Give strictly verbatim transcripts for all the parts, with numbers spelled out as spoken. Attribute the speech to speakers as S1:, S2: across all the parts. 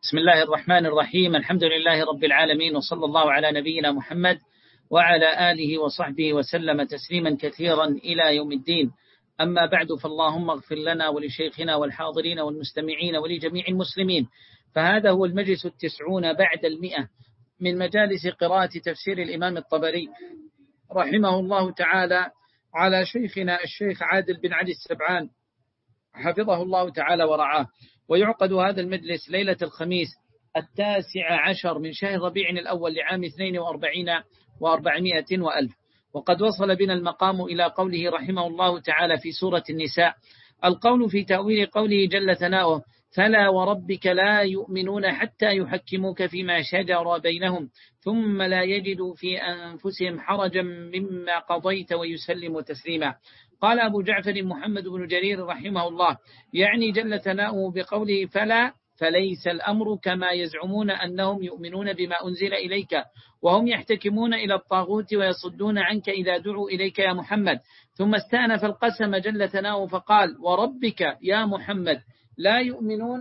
S1: بسم الله الرحمن الرحيم. الحمد لله رب العالمين، وصلى الله على نبينا محمد وعلى آله وصحبه وسلم تسليما كثيرا إلى يوم الدين. أما بعد، فاللهم اغفر لنا ولشيخنا والحاضرين والمستمعين ولجميع المسلمين. فهذا هو المجلس التسعون بعد المئة من مجالس قراءة تفسير الإمام الطبري رحمه الله تعالى على شيخنا الشيخ عادل بن علي السبعان حفظه الله تعالى ورعاه. ويعقد هذا المجلس ليلة الخميس التاسع عشر من شهر ربيع الأول لعام اثنين وأربعين وأربعمائة وألف. وقد وصل بنا المقام إلى قوله رحمه الله تعالى في سورة النساء: القول في تأويل قوله جل ثناؤه: فلا وربك لا يؤمنون حتى يحكموك فيما شجر بينهم ثم لا يجدوا في أنفسهم حرجا مما قضيت ويسلموا تسليما. قال أبو جعفر محمد بن جرير رحمه الله: يعني جل ثناؤه بقوله فلا، فليس الأمر كما يزعمون أنهم يؤمنون بما أنزل إليك وهم يحتكمون إلى الطاغوت ويصدون عنك إذا دعوا إليك يا محمد. ثم استأنف القسم جل ثناؤه فقال: وربك يا محمد لا يؤمنون،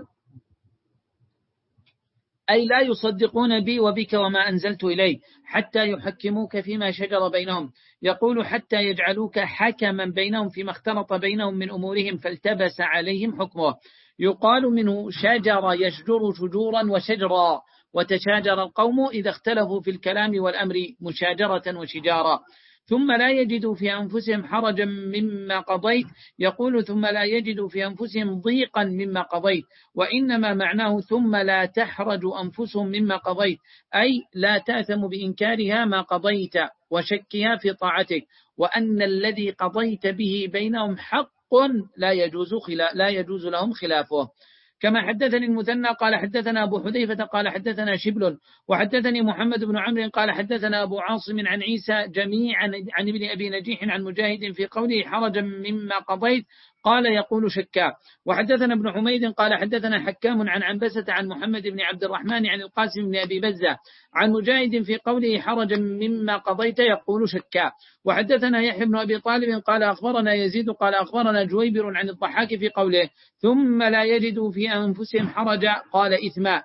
S1: أي لا يصدقون بي وبك وما أنزلت إليه حتى يحكموك فيما شجر بينهم. يقول حتى يجعلوك حكما بينهم فيما اختلط بينهم من أمورهم فالتبس عليهم حكمه. يقال منه شجر يشجر شجورا وشجرا، وتشاجر القوم إذا اختلفوا في الكلام والأمر مشاجرة وشجارا. ثم لا يجدوا في أنفسهم حرجا مما قضيت، يقول ثم لا يجدوا في أنفسهم ضيقا مما قضيت، وإنما معناه ثم لا تحرج أنفسهم مما قضيت، أي لا تأثم بإنكارها ما قضيت وشكها في طاعتك، وأن الذي قضيت به بينهم حق لا يجوز خلا لا يجوز لهم خلافه. كما حدثني المثنى قال حدثنا أبو حذيفة قال حدثنا شبل وحدثني محمد بن عمرو قال حدثنا أبو عاصم عن عيسى جميعا عن ابن أبي نجيح عن مجاهد في قوله حرجا مما قضيت قال يقول شكا. وحدثنا ابن حميد قال حدثنا حكام عن عنبسة عن محمد بن عبد الرحمن عن القاسم بن أبي بزة عن مجاهد في قوله حرجا مما قضيت يقول شكا. وحدثنا يحيى بن أبي طالب قال أخبرنا يزيد قال أخبرنا جويبر عن الضحاك في قوله ثم لا يجدوا في أنفسهم حرجا قال إثما.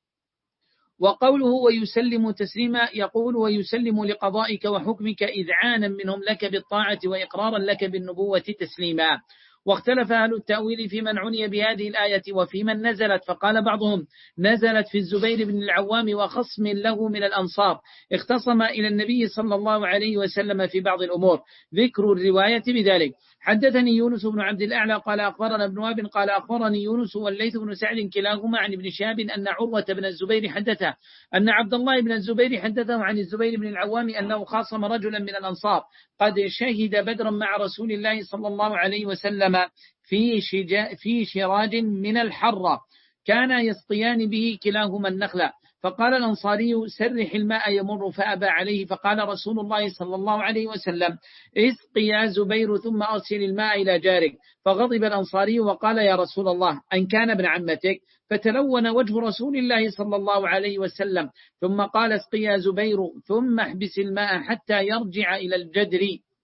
S1: وقوله ويسلم تسليما يقول ويسلم لقضائك وحكمك إذعانا منهم لك بالطاعة وإقرارا لك بالنبوة تسليما. واختلف أهل التأويل في من عني بهذه الآية وفي من نزلت، فقال بعضهم نزلت في الزبير بن العوام وخصم له من الأنصار اختصم إلى النبي صلى الله عليه وسلم في بعض الأمور، ذكر الرواية بذلك. حدثني يونس بن عبد الأعلى قال أخبرنا ابن وهب قال أخبرني يونس والليث بن سعد كلاهما عن ابن شهاب أن عروة بن الزبير حدثه أن عبد الله بن الزبير حدثه عن الزبير بن العوام أنه خاصم رجلا من الأنصار قد شهد بدرا مع رسول الله صلى الله عليه وسلم في, في شراج من الحرة كان يسقيان به كلاهما النخلة، فقال الأنصاري سرح الماء يمر فأبى عليه، فقال رسول الله صلى الله عليه وسلم اسق يا زبير ثم أرسل الماء إلى جارك، فغضب الأنصاري وقال يا رسول الله أن كان ابن عمتك، فتلون وجه رسول الله صلى الله عليه وسلم ثم قال اسق يا زبير ثم احبس الماء حتى يرجع إلى الجدر.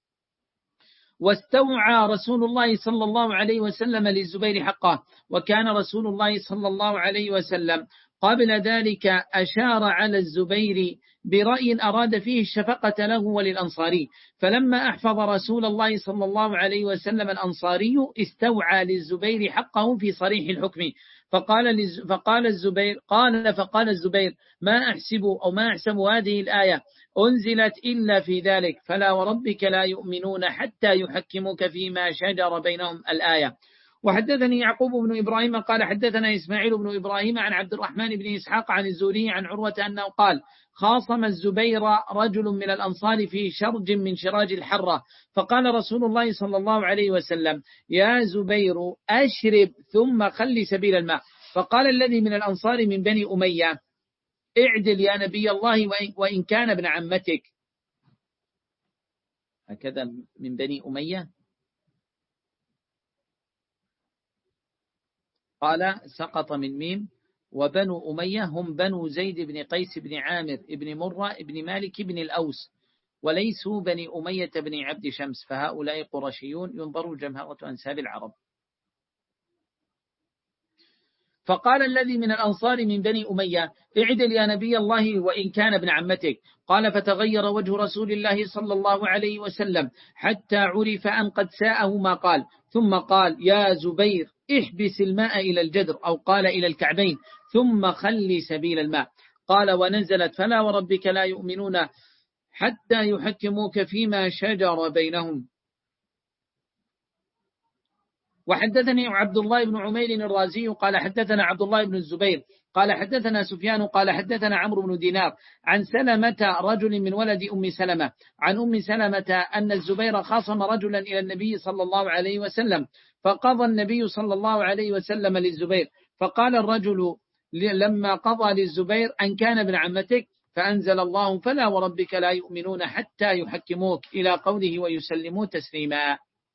S1: واستوعى رسول الله صلى الله عليه وسلم للزبير حقه، وكان رسول الله صلى الله عليه وسلم قبل ذلك أشار على الزبير برأي أراد فيه الشفقة له وللأنصاري، فلما أحفظ رسول الله صلى الله عليه وسلم الأنصاري استوعى للزبير حقه في صريح الحكم، فقال فقال الزبير قال فقال الزبير ما أحسب أو ما أحسب هذه الآية أنزلت إلا في ذلك فلا وربك لا يؤمنون حتى يحكموك فيما شجر بينهم الآية. وحدثني يعقوب بن إبراهيم قال حدثنا إسماعيل بن إبراهيم عن عبد الرحمن بن إسحاق عن الزهري عن عروة أنه قال خاصم الزبير رجل من الأنصار في شرج من شراج الحرة، فقال رسول الله صلى الله عليه وسلم يا زبير أشرب ثم خل سبيل الماء، فقال الذي من الأنصار من بني أمية اعدل يا نبي الله وإن كان ابن عمتك، هكذا من بني أمية قال سقط من ميم، وبنو أمية هم بنو زيد بن قيس بن عامر بن مرة بن مالك بن الأوس، وليسوا بني أمية بن عبد شمس، فهؤلاء قرشيون ينظروا جمهرة أنساب العرب. فقال الذي من الأنصار من بني أمية: اعدل يا نبي الله وإن كان ابن عمتك. قال: فتغير وجه رسول الله صلى الله عليه وسلم حتى عرف أن قد ساءه ما قال، ثم قال: يا زبير احبس الماء إلى الجدر، أو قال إلى الكعبين، ثم خلي سبيل الماء. قال: ونزلت: فلا وربك لا يؤمنون حتى يحكموك فيما شجر بينهم. وحدثني عبد الله بن عمير الرازي قال حدثنا عبد الله بن الزبير قال حدثنا سفيان قال حدثنا عمرو بن دينار عن سلمة رجل من ولد أم سلمة عن أم سلمة أن الزبير خاصم رجلا إلى النبي صلى الله عليه وسلم، فقضى النبي صلى الله عليه وسلم للزبير، فقال الرجل لما قضى للزبير: أن كان ابن عمتك، فأنزل الله: فلا وربك لا يؤمنون حتى يحكموك، إلى قوله: ويسلموا تسليما.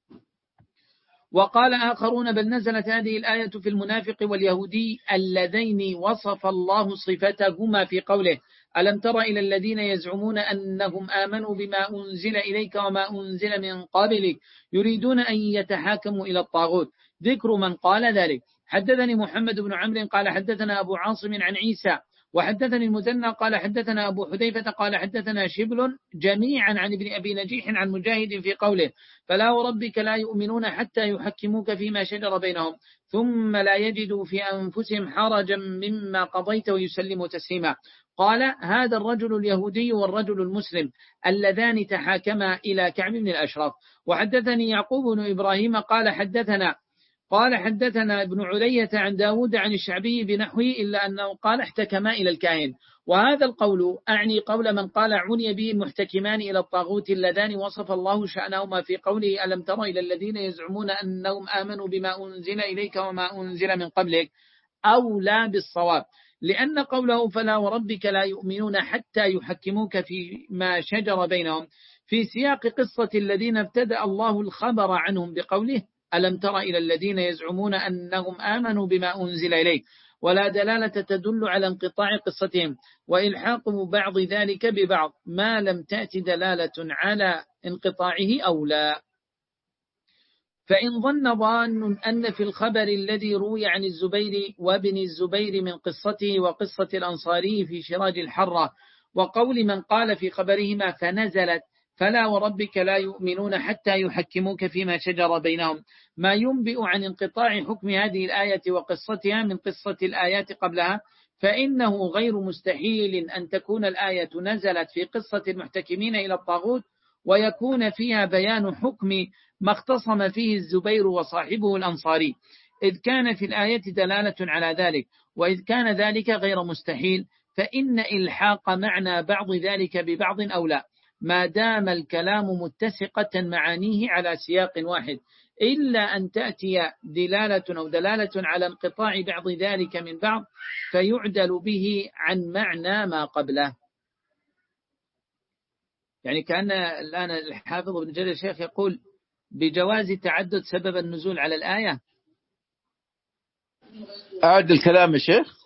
S1: وقال آخرون: بل نزلت هذه الآية في المنافق واليهودي اللذين وصف الله صفتهما في قوله: ألم تر إلى الذين يزعمون أنهم آمنوا بما أنزل إليك وما أنزل من قبلك يريدون أن يتحاكموا إلى الطاغوت. ذكر من قال ذلك. حدثني محمد بن عمرو قال حدثنا أبو عاصم عن عيسى وحدثني المثنى قال حدثنا أبو حذيفة قال حدثنا شبل جميعا عن ابن أبي نجيح عن مجاهد في قوله: فلا وربك لا يؤمنون حتى يحكموك فيما شجر بينهم ثم لا يجدوا في أنفسهم حرجا مما قضيت ويسلموا تسليما. قال: هذا الرجل اليهودي والرجل المسلم اللذان تحاكما إلى كعب بن الأشرف. وحدثني يعقوب بن إبراهيم قال حدثنا قال حدثنا ابن علية عن داود عن الشعبي بنحوه، إلا أنه قال: احتكما إلى الكاهن. وهذا القول أعني قول من قال: عني به المحتكمان إلى الطاغوت اللذان وصف الله شأنهما في قوله: ألم تر إلى الذين يزعمون أنهم آمنوا بما أنزل إليك وما أنزل من قبلك، أو لا بالصواب، لأن قوله: فلا وربك لا يؤمنون حتى يحكموك فيما شجر بينهم في سياق قصة الذين ابتدأ الله الخبر عنهم بقوله: ألم تر إلى الذين يزعمون أنهم آمنوا بما أنزل إليك، ولا دلالة تدل على انقطاع قصتهم وإلحاق بعض ذلك ببعض ما لم تأتي دلالة على انقطاعه أو لا. فإن ظن ظان أن في الخبر الذي روي عن الزبير وابن الزبير من قصته وقصة الأنصاري في شراج الحرة وقول من قال في خبرهما فنزلت: فلا وربك لا يؤمنون حتى يحكموك فيما شجر بينهم، ما ينبئ عن انقطاع حكم هذه الآية وقصتها من قصة الآيات قبلها، فإنه غير مستحيل أن تكون الآية نزلت في قصة المحتكمين إلى الطاغوت ويكون فيها بيان حكم ما اختصم فيه الزبير وصاحبه الأنصاري، إذ كان في الآية دلالة على ذلك. وإذ كان ذلك غير مستحيل فإن إلحاق معنى بعض ذلك ببعض أولى، ما دام الكلام متسقة معانيه على سياق واحد، إلا أن تأتي دلالة أو دلالة على انقطاع بعض ذلك من بعض فيعدل به عن معنى ما قبله. يعني كأن الآن الحافظ ابن جرير الشيخ يقول بجواز تعدد سبب النزول على الآية.
S2: أعد الكلام يا شيخ.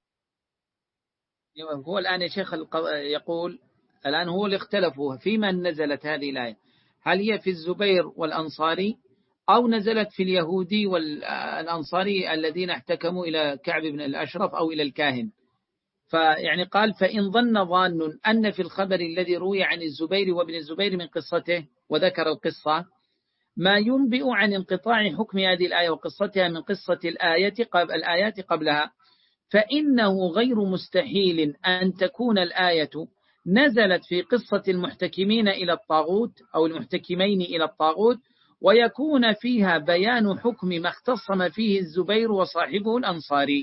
S1: هو الآن يا شيخ يقول الآن هو اللي اختلفوا في من نزلت هذه الآية، هل هي في الزبير والأنصاري أو نزلت في اليهودي والأنصاري الذين احتكموا إلى كعب بن الأشرف أو إلى الكاهن. فيعني قال: فإن ظن ظان أن في الخبر الذي روي عن الزبير وابن الزبير من قصته وذكر القصة ما ينبئ عن انقطاع حكم هذه الآية وقصتها من قصة الآية قبل الآيات قبلها، فإنه غير مستحيل أن تكون الآية نزلت في قصة المحتكمين إلى الطاغوت أو المحتكمين إلى الطاغوت ويكون فيها بيان حكم ما اختصم فيه الزبير وصاحبه الأنصاري.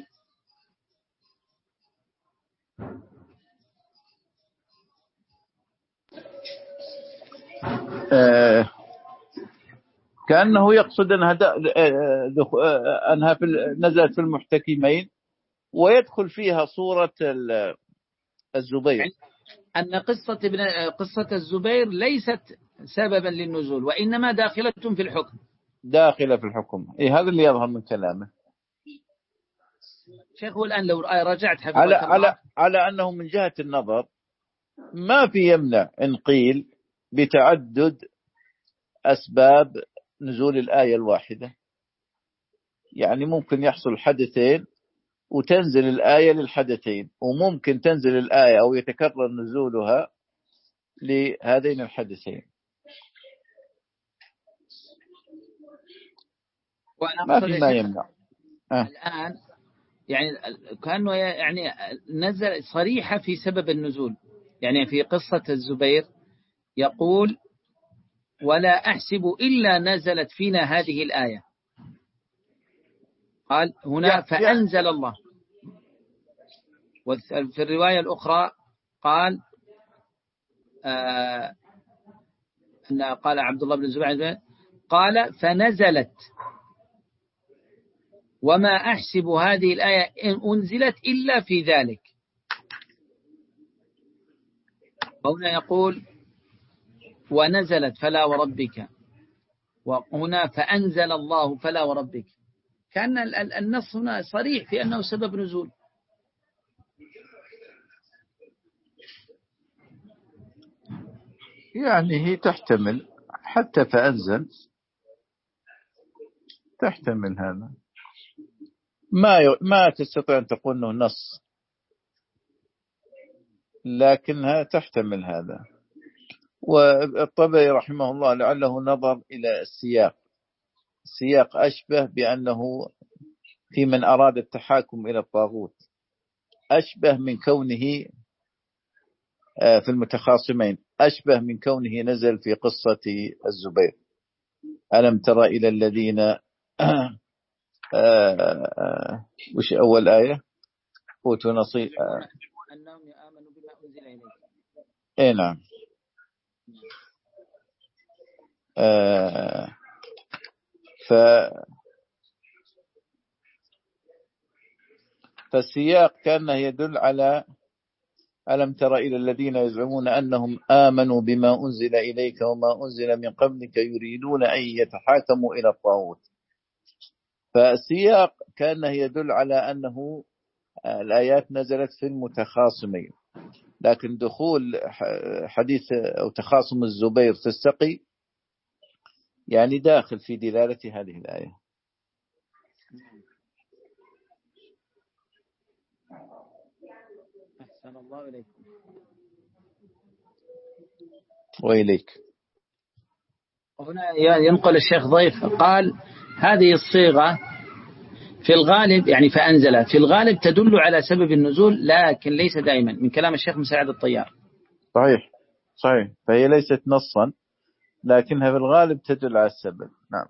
S2: آه كأنه يقصد أنها, أنها في نزلت في المحتكمين ويدخل فيها صورة الزبير،
S1: يعني أن قصة, ابن قصة الزبير ليست سببا للنزول وإنما داخلة في الحكم،
S2: داخلة في الحكم. إيه هذا اللي يظهر من كلامه
S1: شيخ. الآن لو رجعت
S2: على, على, على أنه من جهة النظر ما في يمنع إن قيل بتعدد أسباب نزول الآية الواحدة، يعني ممكن يحصل حدثين وتنزل الآية للحدثين، وممكن تنزل الآية أو يتكرر نزولها لهذين الحدثين. ما في ما يمنع.
S1: أه. الآن يعني كأنه يعني نزل صريحة في سبب النزول، يعني في قصة الزبير يقول ولا أحسب إلا نزلت فينا هذه الآية، قال هنا فأنزل الله. وفي الرواية الأخرى قال آه أن قال عبد الله بن الزبير قال فنزلت وما أحسب هذه الآية إن أنزلت إلا في ذلك. هنا يقول ونزلت فلا وربك، وهنا فأنزل الله فلا وربك، كأن النص هنا صريح في أنه سبب نزول.
S2: يعني هي تحتمل حتى فأنزل تحتمل هذا، ما ما تستطيع أن تقول أنه نص، لكنها تحتمل هذا. والطبري رحمه الله لعله نظر إلى السياق، السياق أشبه بأنه في من أراد التحاكم إلى الطاغوت، أشبه من كونه في المتخاصمين، أشبه من كونه نزل في قصة الزبير. ألم ترى إلى الذين وش أول آية أوتوا نصيب
S1: أنهم آمنوا بما أنزل إليك.
S2: إيه نعم. آه ف فالسياق كان يدل على ألم تر إلى الذين يزعمون أنهم آمنوا بما أنزل إليك وما أنزل من قبلك يريدون أن يتحاكموا إلى الطاغوت. فالسياق كان يدل على أنه الآيات نزلت في المتخاصمين، لكن دخول حديث أو تخاصم الزبير في السقي يعني داخل في دلالة هذه الآية.
S1: أحسن الله إليكم.
S2: وإليك.
S1: هنا ينقل الشيخ ضيف قال هذه الصيغة في الغالب يعني فأنزل في الغالب تدل على سبب النزول، لكن ليس دائما، من كلام الشيخ مساعد الطيار.
S2: صحيح صحيح، فهي ليست نصا لكنها في الغالب تدل على السبب. نعم.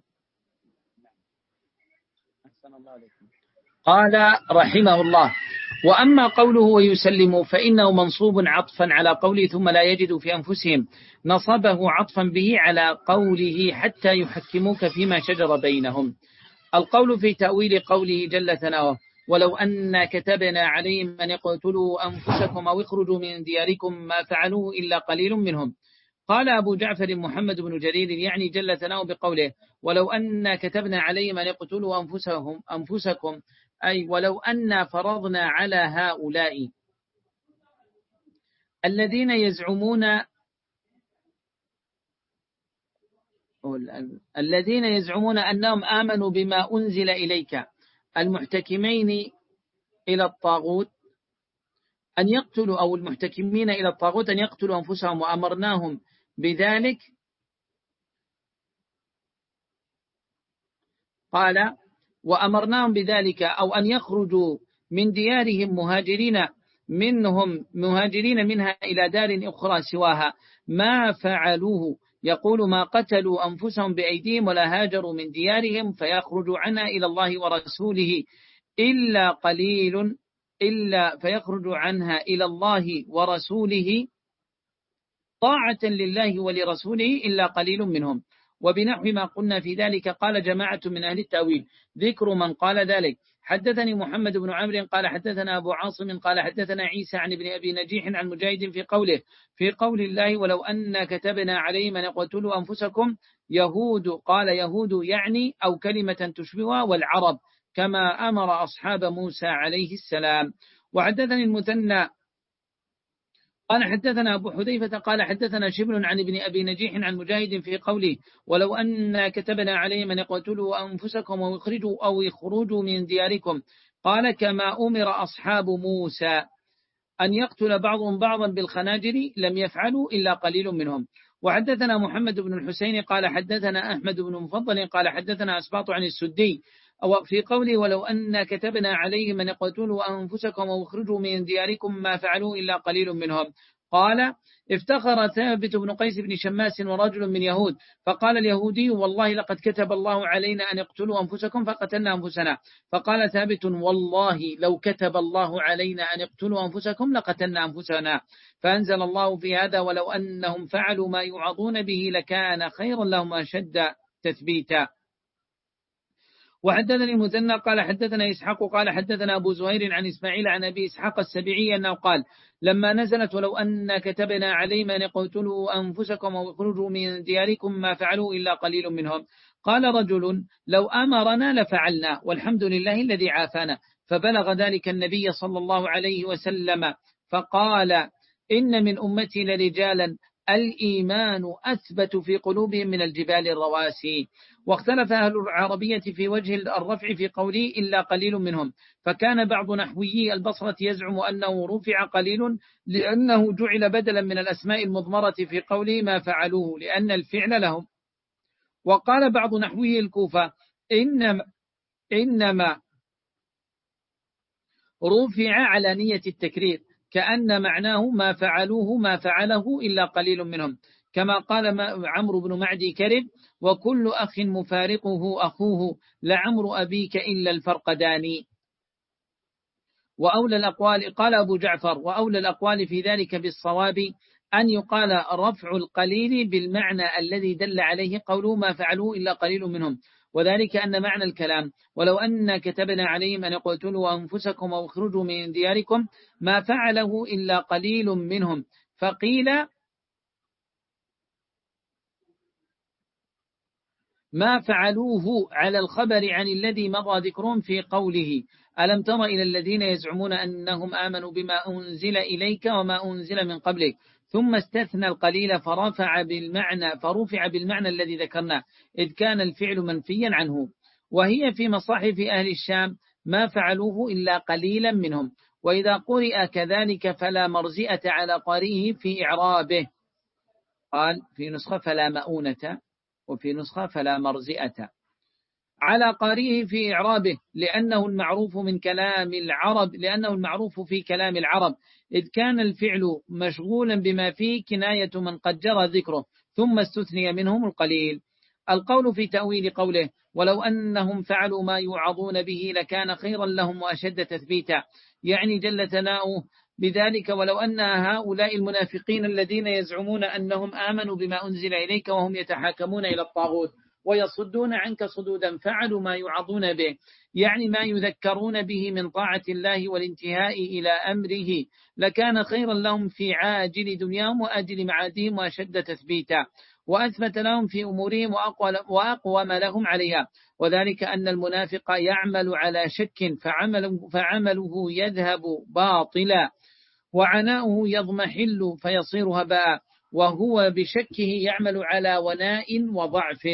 S1: قال رحمه الله وأما قوله ويسلم فإنه منصوب عطفا على قوله ثم لا يجد في أنفسهم، نصبه عطفا به على قوله حتى يحكموك فيما شجر بينهم. القول في تأويل قوله جل ثناؤه ولو أن كتبنا عليهم أن يقتلوا أنفسكم أو اخرجوا من دياركم ما فعلوه إلا قليل منهم. قال أبو جعفر محمد بن جرير يعني جل ثناؤه بقوله ولو أن كتبنا عليهم أن يقتلوا أنفسهم أنفسكم أي ولو أن فرضنا على هؤلاء الذين يزعمون الذين يزعمون أنهم آمنوا بما أنزل إليك المحتكمين إلى الطاغوت أن يقتلوا أو المحتكمين إلى الطاغوت أن يقتلوا أنفسهم وأمرناهم بذلك. قال وأمرناهم بذلك أو أن يخرجوا من ديارهم مهاجرين منهم مهاجرين منها إلى دار أخرى سواها ما فعلوه، يقول ما قتلوا أنفسهم بأيديهم ولا هاجروا من ديارهم فيخرجوا عنها إلى الله ورسوله إلا قليل إلا فيخرجوا عنها إلى الله ورسوله طاعة لله ولرسوله إلا قليل منهم. وبنحو ما قلنا في ذلك قال جماعة من أهل التأويل ذكر من قال ذلك. حدثني محمد بن عمرو قال حدثنا أبو عاصم قال حدثنا عيسى عن ابن أبي نجيح عن مجاهد في قوله في قول الله ولو أن كتبنا عليهم أن يقتلوا أنفسكم يهود قال يهود يعني أو كلمة تشبهها والعرب كما أمر أصحاب موسى عليه السلام. وحدثني المثنى قال حدثنا أبو حذيفة قال حدثنا شبل عن ابن أبي نجيح عن مجاهد في قوله ولو أن كتبنا عليهم أن يقتلوا أنفسكم أو يخرجوا أو يخرجوا من دياركم قال كما أمر أصحاب موسى أن يقتل بعضهم بعضا بالخناجر لم يفعلوا إلا قليل منهم. وحدثنا محمد بن الحسين قال حدثنا أحمد بن مفضل قال حدثنا أسباط عن السدي في قوله ولو أن كتبنا عليهم أن اقتلوا أنفسكم واخرجوا من دياركم ما فعلوا إلا قليل منهم. قال افتخر ثابت بن قيس بن شماس ورجل من يهود فقال اليهودي والله لقد كتب الله علينا أن اقتلوا أنفسكم فقتلنا أنفسنا. فقال ثابت والله لو كتب الله علينا أن اقتلوا أنفسكم لقتلنا أنفسنا. فأنزل الله في هذا ولو أنهم فعلوا ما يوعظون به لكان خيرا لهم أشد تثبيتا. وحدثني المثنى قال حدثنا إسحاق قال حدثنا أبو زهير عن إسماعيل عن أبي إسحاق السبيعي أنه قال لما نزلت ولو أن كتبنا عليهم أن اقتلوا أنفسكم واخرجوا من دياركم ما فعلوا إلا قليل منهم. قال رجل لو أمرنا لفعلنا والحمد لله الذي عافانا. فبلغ ذلك النبي صلى الله عليه وسلم فقال إن من أمتي لرجالا الإيمان أثبت في قلوبهم من الجبال الرواسي. واختلف أهل العربية في وجه الرفع في قوله إلا قليل منهم. فكان بعض نحويي البصرة يزعم أنه رفع قليل لأنه جعل بدلا من الأسماء المضمرة في قوله ما فعلوه لأن الفعل لهم. وقال بعض نحويي الكوفة إنما, إنما رفع على نية التكرير كأن معناه ما فعلوه ما فعله إلا قليل منهم. كما قال عمرو بن معدي كرب وكل أخ مفارقه أخوه لعمر أبيك إلا الفرقداني. وأولى الأقوال قال أبو جعفر وأولى الأقوال في ذلك بالصواب أن يقال رفع القليل بالمعنى الذي دل عليه قوله ما فعلوه إلا قليل منهم. وذلك أن معنى الكلام ولو أن كتبنا عليهم أن يقتلوا أنفسكم واخرجوا من دياركم ما فعله إلا قليل منهم. فقيل ما فعلوه على الخبر عن الذي مضى ذكرهم في قوله ألم تر إلى الذين يزعمون أنهم آمنوا بما أنزل إليك وما أنزل من قبلك ثم استثنى القليل فرفع بالمعنى فرفع بالمعنى الذي ذكرنا إذ كان الفعل منفيا عنه. وهي في مصاحف أهل الشام ما فعلوه إلا قليلا منهم. وإذا قرئ كذلك فلا مرزئة على قارئه في إعرابه. قال في نسخة فلا مؤونة وفي نسخة فلا مرزئة على قارئه في إعرابه لأنه المعروف من كلام العرب لأنه المعروف في كلام العرب إذ كان الفعل مشغولا بما فيه كناية من قد جرى ذكره ثم استثني منهم القليل. القول في تأويل قوله ولو أنهم فعلوا ما يوعظون به لكان خيرا لهم وأشد تثبيتا يعني جل ثناؤه بذلك ولو أن هؤلاء المنافقين الذين يزعمون أنهم آمنوا بما أنزل إليك وهم يتحاكمون إلى الطاغوت ويصدون عنك صدودا فعلوا ما يوعظون به يعني ما يذكرون به من طاعة الله والانتهاء إلى أمره لكان خيرا لهم في عاجل دنياهم وآجل معادهم وأشد تثبيتا وأثبت لهم في أمورهم وأقوم لهم عليها. وذلك أن المنافق يعمل على شك فعمله, فعمله يذهب باطلا وعناؤه يضمحل فيصير هباء وهو بشكه يعمل على وناء وضعف.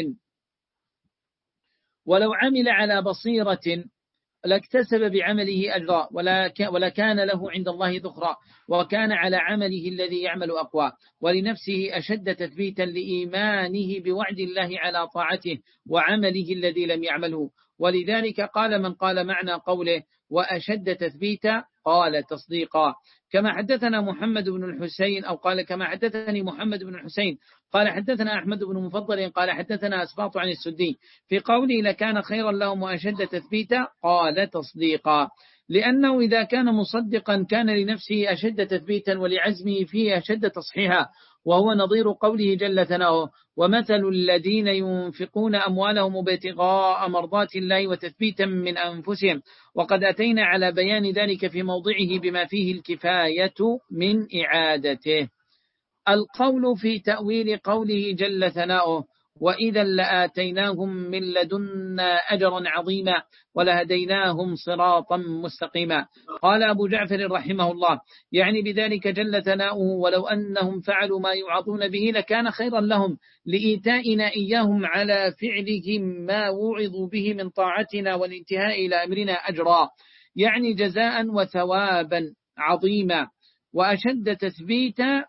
S1: ولو عمل على بصيرة لاكتسب بعمله أجرا ولا كان له عند الله ذخرا وكان على عمله الذي يعمل أقوى ولنفسه أشد تثبيتا لإيمانه بوعد الله على طاعته وعمله الذي لم يعمله. ولذلك قال من قال معنى قوله وأشد تثبيتا قال تصديقا. كما حدثنا محمد بن الحسين أو قال كما حدثني محمد بن الحسين قال حدثنا أحمد بن مفضل قال حدثنا أسباط عن السدي في قوله لكان خيرا لهم وأشد تثبيتا قال تصديقا لأنه إذا كان مصدقا كان لنفسه أشد تثبيتا ولعزمه فيه أشد تصحيحا وهو نظير قوله جل ثناؤه ومثل الذين ينفقون أموالهم ابتغاء مرضات الله وتثبيتا من أنفسهم وقد أتينا على بيان ذلك في موضعه بما فيه الكفاية من إعادته. القول في تأويل قوله جل ثناؤه وإذا لآتيناهم من لدنا أجرا عظيما ولهديناهم صراطا مستقيما. قال أبو جعفر رحمه الله يعني بذلك جل ثناؤه ولو أنهم فعلوا ما يوعظون به لكان خيرا لهم لإيتائنا إياهم على فعلهم ما وعظوا به من طاعتنا والانتهاء إلى أمرنا أجرا يعني جزاء وثوابا عظيما، وأشد تثبيتا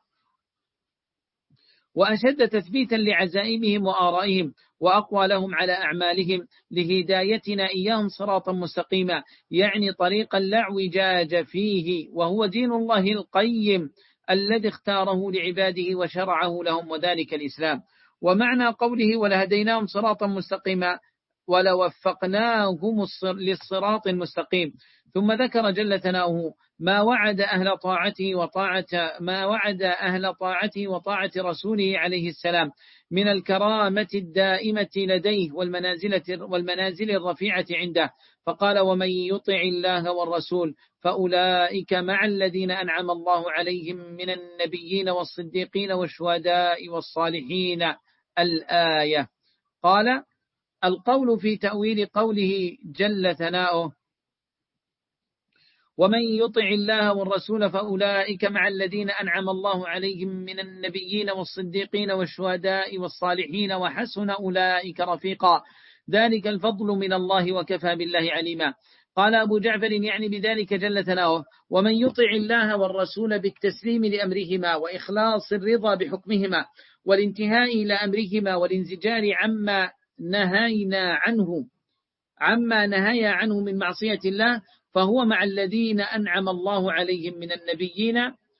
S1: وأشد تثبيتا لعزائمهم وآرائهم، وأقوى لهم على أعمالهم، لهدايتنا إياهم صراطا مستقيما، يعني طريقا لا اعوجاج فيه، وهو دين الله القيم الذي اختاره لعباده وشرعه لهم، وذلك الإسلام. ومعنى قوله ولهديناهم صراطا مستقيما ولوفقناهم للصراط المستقيم. ثم ذكر جل ثناؤه ما وعد أهل طاعته وطاعة ما وعد أهل طاعته وطاعة رسوله عليه السلام من الكرامة الدائمة لديه والمنازل والمنازل الرفيعة عنده، فقال ومن يطع الله والرسول فأولئك مع الذين أنعم الله عليهم من النبيين والصديقين والشهداء والصالحين. الآية. قال القول في تأويل قوله جل ثناؤه ومن يطع الله والرسول فأولئك مع الذين أنعم الله عليهم من النبيين والصديقين والشهداء والصالحين وحسن أولئك رفيقا، ذلك الفضل من الله وكفى بالله عليما. قال أبو جعفر يعني بذلك جل ثناؤه ومن يطع الله والرسول بالتسليم لأمرهما وإخلاص الرضا بحكمهما والانتهاء إلى أمرهما والانزجار عما نهينا عنه عما نهي عنه من معصية الله، فهو مع الذين أنعم الله عليهم من النبيين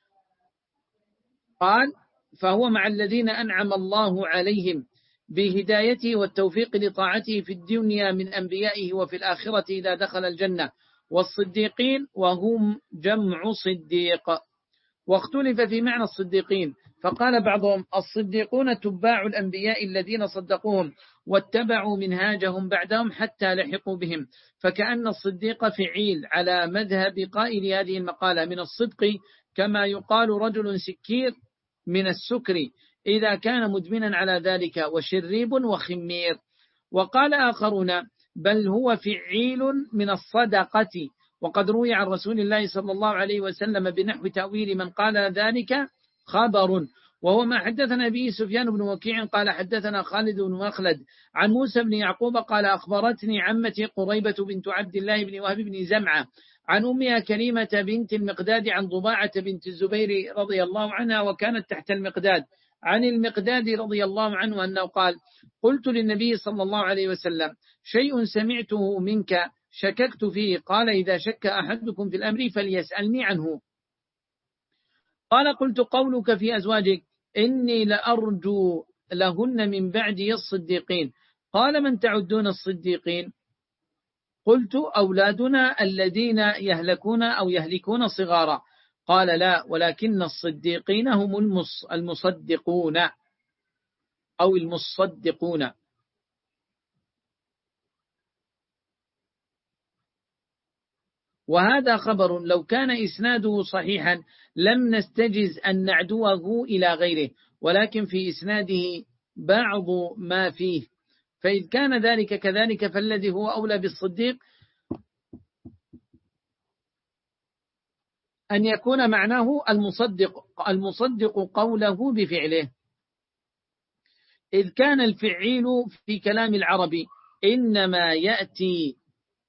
S1: قال فهو مع الذين أنعم الله عليهم بهدايته والتوفيق لطاعته في الدنيا من أنبيائه وفي الآخرة إذا دخل الجنة، والصديقين وهم جمع صديق. واختلف في معنى الصديقين، فقال بعضهم الصديقون تباع الأنبياء الذين صدقوهم واتبعوا منهاجهم بعدهم حتى لحقوا بهم، فكأن الصديق فعيل على مذهب قائل هذه المقالة من الصدق، كما يقال رجل سكير من السكر إذا كان مدمنا على ذلك، وشريب وخمير. وقال آخرون بل هو فعيل من الصدقة، وقد روي عن رسول الله صلى الله عليه وسلم بنحو تأويل من قال ذلك خبر، وهو ما حدثنا به سفيان بن وكيع قال حدثنا خالد بن مخلد عن موسى بن يعقوب قال أخبرتني عمتي قريبة بنت عبد الله بن وهب بن زمعة عن أمها كريمة بنت المقداد عن ضباعة بنت الزبير رضي الله عنها وكانت تحت المقداد، عن المقداد رضي الله عنه أنه قال قلت للنبي صلى الله عليه وسلم شيء سمعته منك شككت فيه، قال إذا شك أحدكم في الأمر فليسألني عنه. قال قلت قولك في أزواجك إني لأرجو لهن من بعدي الصديقين، قال من تعدون الصديقين؟ قلت أولادنا الذين يهلكون أو يهلكون صغارا، قال لا ولكن الصديقين هم المصدقون أو المصدقون. وهذا خبر لو كان إسناده صحيحا لم نستجز أن نعدوه إلى غيره، ولكن في إسناده بعض ما فيه، فإذ كان ذلك كذلك فالذي هو أولى بالصديق أن يكون معناه المصدق المصدق قوله بفعله، إذ كان الفعيل في كلام العربي إنما يأتي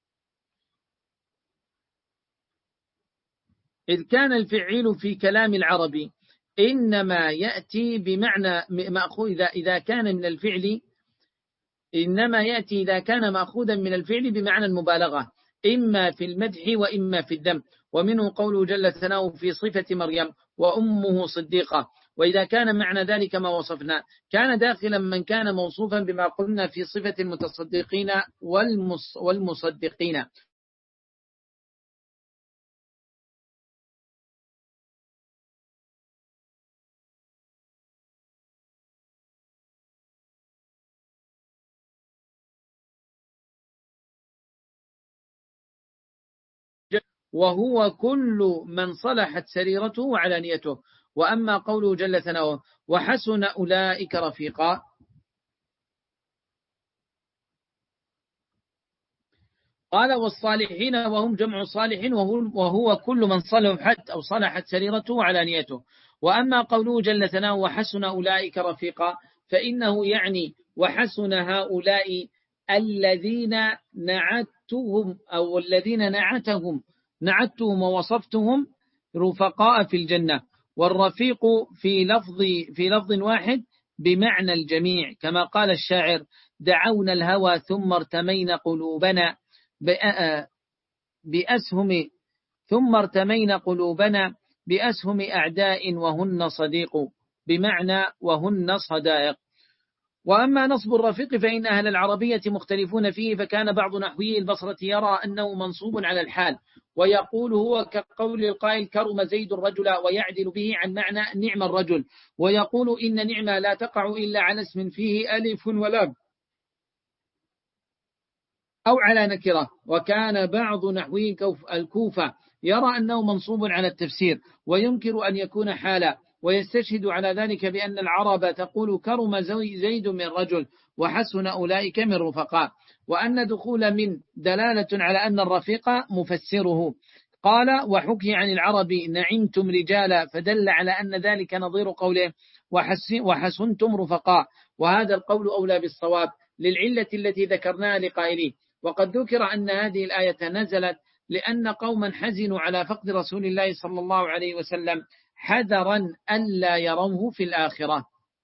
S1: إذ كان الفعيل في كلام العربي إنما يأتي بمعنى مأخوذ إذا إذا كان من الفعل إنما يأتي إذا كان مأخوذا من الفعل بمعنى المبالغة، إما في المدح وإما في الذم، ومنه قوله جل ثناؤه في صفة مريم وأمه صديقة. وإذا كان معنى ذلك ما وصفنا كان داخلا من كان موصوفا بما قلنا في صفة المتصدقين والمصدقين. وهو كل من صلحت سريرته وعلانيته. وأما قوله جل ثناؤه وحسن أولئك رفيقا، قال والصالحين وهم جمع صالح وهو كل من صلحت أو صلحت سريرته وعلانيته. وأما قوله جل ثناؤه وحسن أولئك رفيقا فإنه يعني وحسن هؤلاء الذين نعت نعتهم أو الذين نعتهم نعتهم ووصفتهم رفقاء في الجنة. والرفيق في لفظ في لفظ واحد بمعنى الجميع، كما قال الشاعر: دعونا الهوى ثم ارتمينا قلوبنا بأسهم ثم ارتمينا قلوبنا بأسهم أعداء وهن صديق، بمعنى وهن صدائق. وأما نصب الرفيق فإن أهل العربية مختلفون فيه، فكان بعض نحوي البصرة يرى أنه منصوب على الحال، ويقول هو كقول القائل: كرم زيد الرجل، ويعدل به عن معنى نعم الرجل، ويقول إن نعمة لا تقع إلا على اسم فيه ألف ولام أو على نكرة. وكان بعض نحوي الكوفة يرى أنه منصوب على التفسير، وينكر أن يكون حالا، ويستشهد على ذلك بأن العرب تقول: كرم زيد من رجل، وحسن أولئك من رفقاء، وأن دخول من دلالة على أن الرفيق مفسره. قال: وحكي عن العرب نعمتم رجالا، فدل على أن ذلك نظير قوله وحسنتم رفقاء، وهذا القول أولى بالصواب للعلة التي ذكرناها لقائله. وقد ذكر أن هذه الآية نزلت لأن قوما حزنوا على فقد رسول الله صلى الله عليه وسلم حذرا ألا يروه في الآخرة.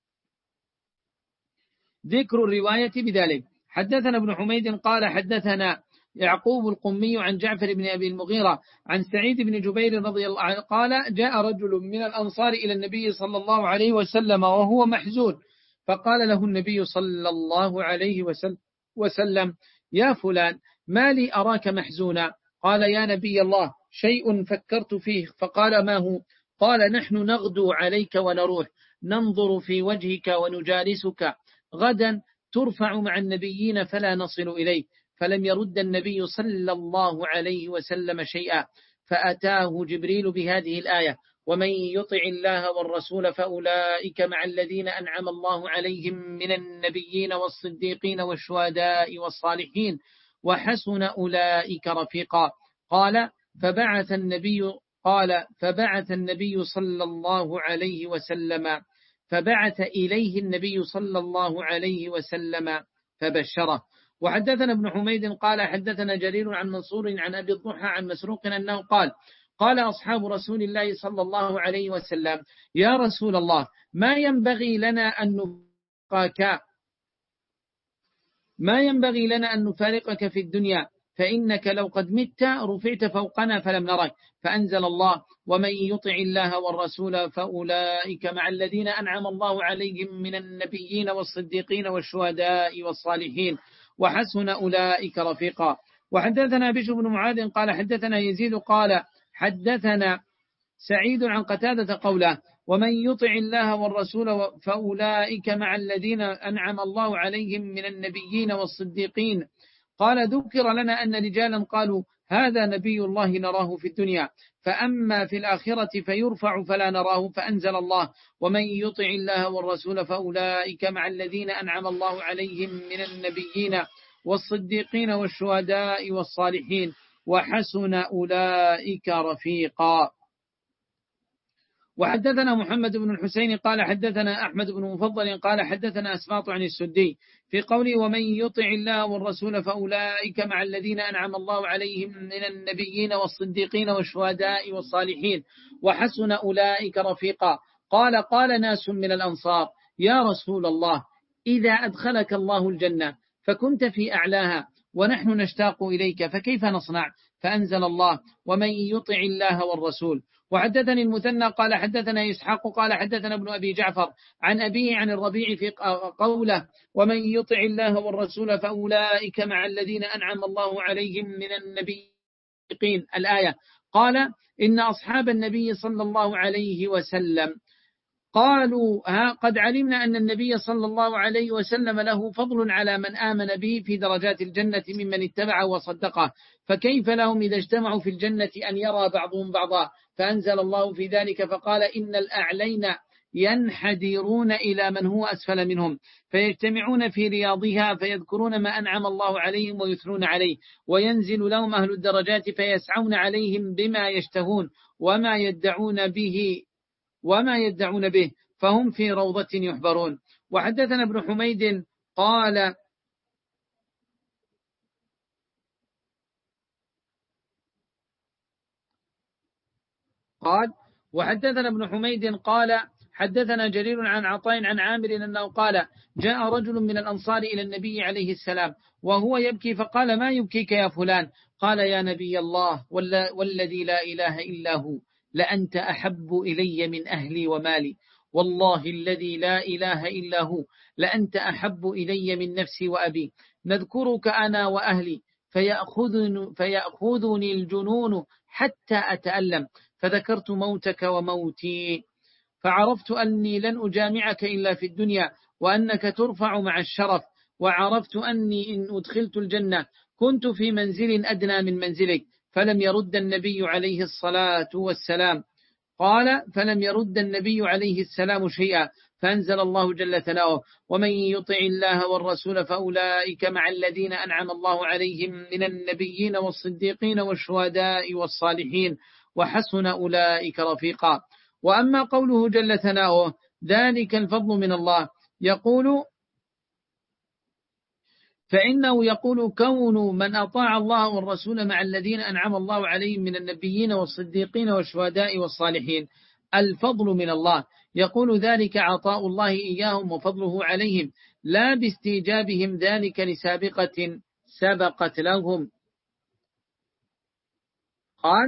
S1: ذكر الرواية بذلك: حدثنا ابن حميد قال حدثنا يعقوب القمي عن جعفر بن أبي المغيرة عن سعيد بن جبير رضي الله عنه قال: جاء رجل من الأنصار إلى النبي صلى الله عليه وسلم وهو محزون، فقال له النبي صلى الله عليه وسلم: يا فلان، ما لي أراك محزونا؟ قال: يا نبي الله، شيء فكرت فيه. فقال: ما هو؟ قال: نحن نغدو عليك ونروح، ننظر في وجهك ونجالسك، غدا ترفع مع النبيين فلا نصل إليك. فلم يرد النبي صلى الله عليه وسلم شيئا، فأتاه جبريل بهذه الآية: ومن يطع الله والرسول فأولئك مع الذين أنعم الله عليهم من النبيين والصديقين والشهداء والصالحين وحسن أولئك رفيقا. قال: فبعث النبي قال فبعث النبي صلى الله عليه وسلم فبعث إليه النبي صلى الله عليه وسلم فبشره. وحدثنا ابن حميد قال حدثنا جرير عن منصور عن أبي الضحى عن مسروق أنه قال: قال أصحاب رسول الله صلى الله عليه وسلم: يا رسول الله، ما ينبغي لنا أن نفارقك ما ينبغي لنا أن نفارقك في الدنيا، فإنك لو قد مت رفعت فوقنا فلم نرك. فأنزل الله: ومن يطع الله والرسول فأولئك مع الذين أنعم الله عليهم من النبيين والصديقين والشهداء والصالحين وحسن أولئك رفيقا. وحدثنا بشر بن معاذ قال حدثنا يزيد قال حدثنا سعيد عن قتادة قوله: ومن يطع الله والرسول فأولئك مع الذين أنعم الله عليهم من النبيين والصديقين. قال: ذكر لنا أن رجالا قالوا: هذا نبي الله نراه في الدنيا، فأما في الآخرة فيرفع فلا نراه. فأنزل الله: ومن يطع الله والرسول فأولئك مع الذين أنعم الله عليهم من النبيين والصديقين والشهداء والصالحين وحسن أولئك رفيقا. وحدثنا محمد بن الحسين قال حدثنا أحمد بن مفضل قال حدثنا أسماط عن السدي في قوله: ومن يطع الله والرسول فأولئك مع الذين أنعم الله عليهم من النبيين والصديقين والشهداء والصالحين وحسن أولئك رفيقا. قال: قال ناس من الأنصار: يا رسول الله، إذا أدخلك الله الجنة فكنت في أعلاها ونحن نشتاق إليك، فكيف نصنع؟ فأنزل الله: ومن يطع الله والرسول. وحدثني المثنى قال حدثنا إسحاق قال حدثنا ابن أبي جعفر عن أبيه عن الربيع في قوله: ومن يطع الله والرسول فأولئك مع الذين أنعم الله عليهم من النبيين الآية. قال: إن أصحاب النبي صلى الله عليه وسلم قالوا: ها قد علمنا أن النبي صلى الله عليه وسلم له فضل على من آمن به في درجات الجنة ممن اتبعه وصدقه، فكيف لهم إذا اجتمعوا في الجنة أن يرى بعضهم بعضا؟ فأنزل الله في ذلك فقال: إن الأعلين ينحدرون إلى من هو أسفل منهم فيجتمعون في رياضها فيذكرون ما أنعم الله عليهم ويثنون عليه، وينزل لهم أهل الدرجات فيسعون عليهم بما يشتهون وما يدعون به وما يدعون به فهم في روضة يحبرون. وحدثنا ابن حميد قال قال وحدثنا ابن حميد قال حدثنا جرير عن عطاء عن عامر أنه قال جاء رجل من الأنصار إلى النبي عليه السلام وهو يبكي فقال ما يبكيك يا فلان؟ قال يا نبي الله والذي لا إله إلا هو لأنت أحب إلي من أهلي ومالي، والله الذي لا إله إلا هو لأنت أحب إلي من نفسي وأبي، نذكرك أنا وأهلي فيأخذني, فيأخذني الجنون حتى أتألم، فذكرت موتك وموتي فعرفت أني لن أجامعك إلا في الدنيا وأنك ترفع مع الشرف، وعرفت أني إن أدخلت الجنة كنت في منزل أدنى من منزلك. فلم يرد النبي عليه الصلاة والسلام قال فلم يرد النبي عليه السلام شيئا، فأنزل الله جل ثناؤه ومن يطع الله والرسول فأولئك مع الذين أنعم الله عليهم من النبيين والصديقين والشهداء والصالحين وحسن أولئك رفيقا. وأما قوله جل ثناؤه ذلك الفضل من الله، يقول فإنه يقول كون من أطاع الله والرسول مع الذين أنعم الله عليهم من النبيين والصديقين والشهداء والصالحين الفضل من الله، يقول ذلك عطاء الله إياهم وفضله عليهم لا باستيجابهم ذلك لسابقة سبقت لهم. قال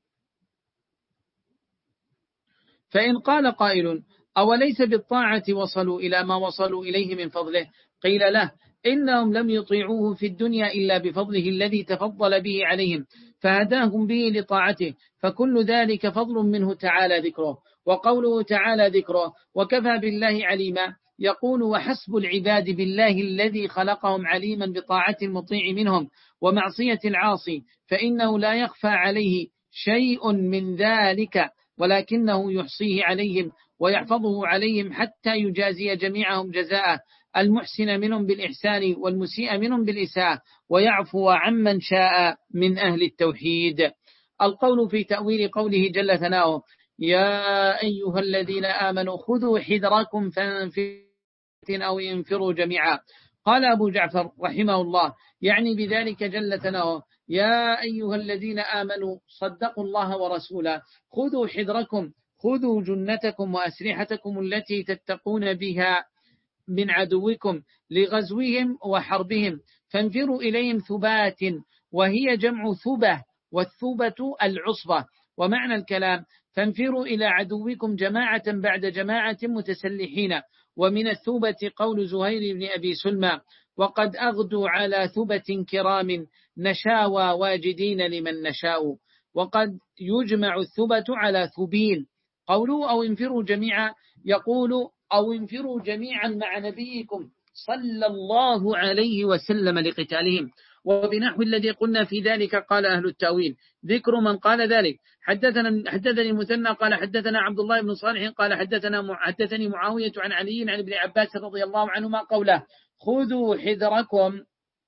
S1: فإن قال قائل أوليس بالطاعة وصلوا إلى ما وصلوا إليه من فضله؟ قيل له إنهم لم يطيعوه في الدنيا إلا بفضله الذي تفضل به عليهم فهداهم به لطاعته، فكل ذلك فضل منه تعالى ذكره. وقوله تعالى ذكره وكفى بالله عليما، يقول وحسب العباد بالله الذي خلقهم عليما بطاعة المطيع منهم ومعصية العاصي، فإنه لا يخفى عليه شيء من ذلك ولكنه يحصيه عليهم ويحفظه عليهم حتى يجازي جميعهم جزاءه، المحسن منهم بالإحسان والمسيء منهم بالإساءة، ويعفو عمن شاء من أهل التوحيد. القول في تأويل قوله جل ثناؤه يا أيها الذين آمنوا خذوا حذركم فانفروا أو ينفروا جميعا. قال أبو جعفر رحمه الله يعني بذلك جل ثناؤه يا أيها الذين آمنوا صدقوا الله ورسوله خذوا حذركم، خذوا جنتكم وأسلحتكم التي تتقون بها من عدوكم لغزوهم وحربهم، فانفروا إليهم ثبات، وهي جمع ثبة، والثبة العصبة. ومعنى الكلام فانفروا إلى عدوكم جماعة بعد جماعة متسلحين. ومن الثبة قول زهير بن أبي سلمى وقد أغدوا على ثبة كرام نشاوى واجدين لمن نشاء. وقد يجمع الثبة على ثبين. قولوا أو انفروا جميعا، يقول أو انفروا جميعا مع نبيكم صلى الله عليه وسلم لقتالهم. وبنحو الذي قلنا في ذلك قال أهل التأويل ذكر من قال ذلك. حدثنا حدثني المثنى قال حدثنا عبد الله بن صالح قال حدثنا حدثني معاوية عن علي عن ابن عباس رضي الله عنهما قوله خذوا حذركم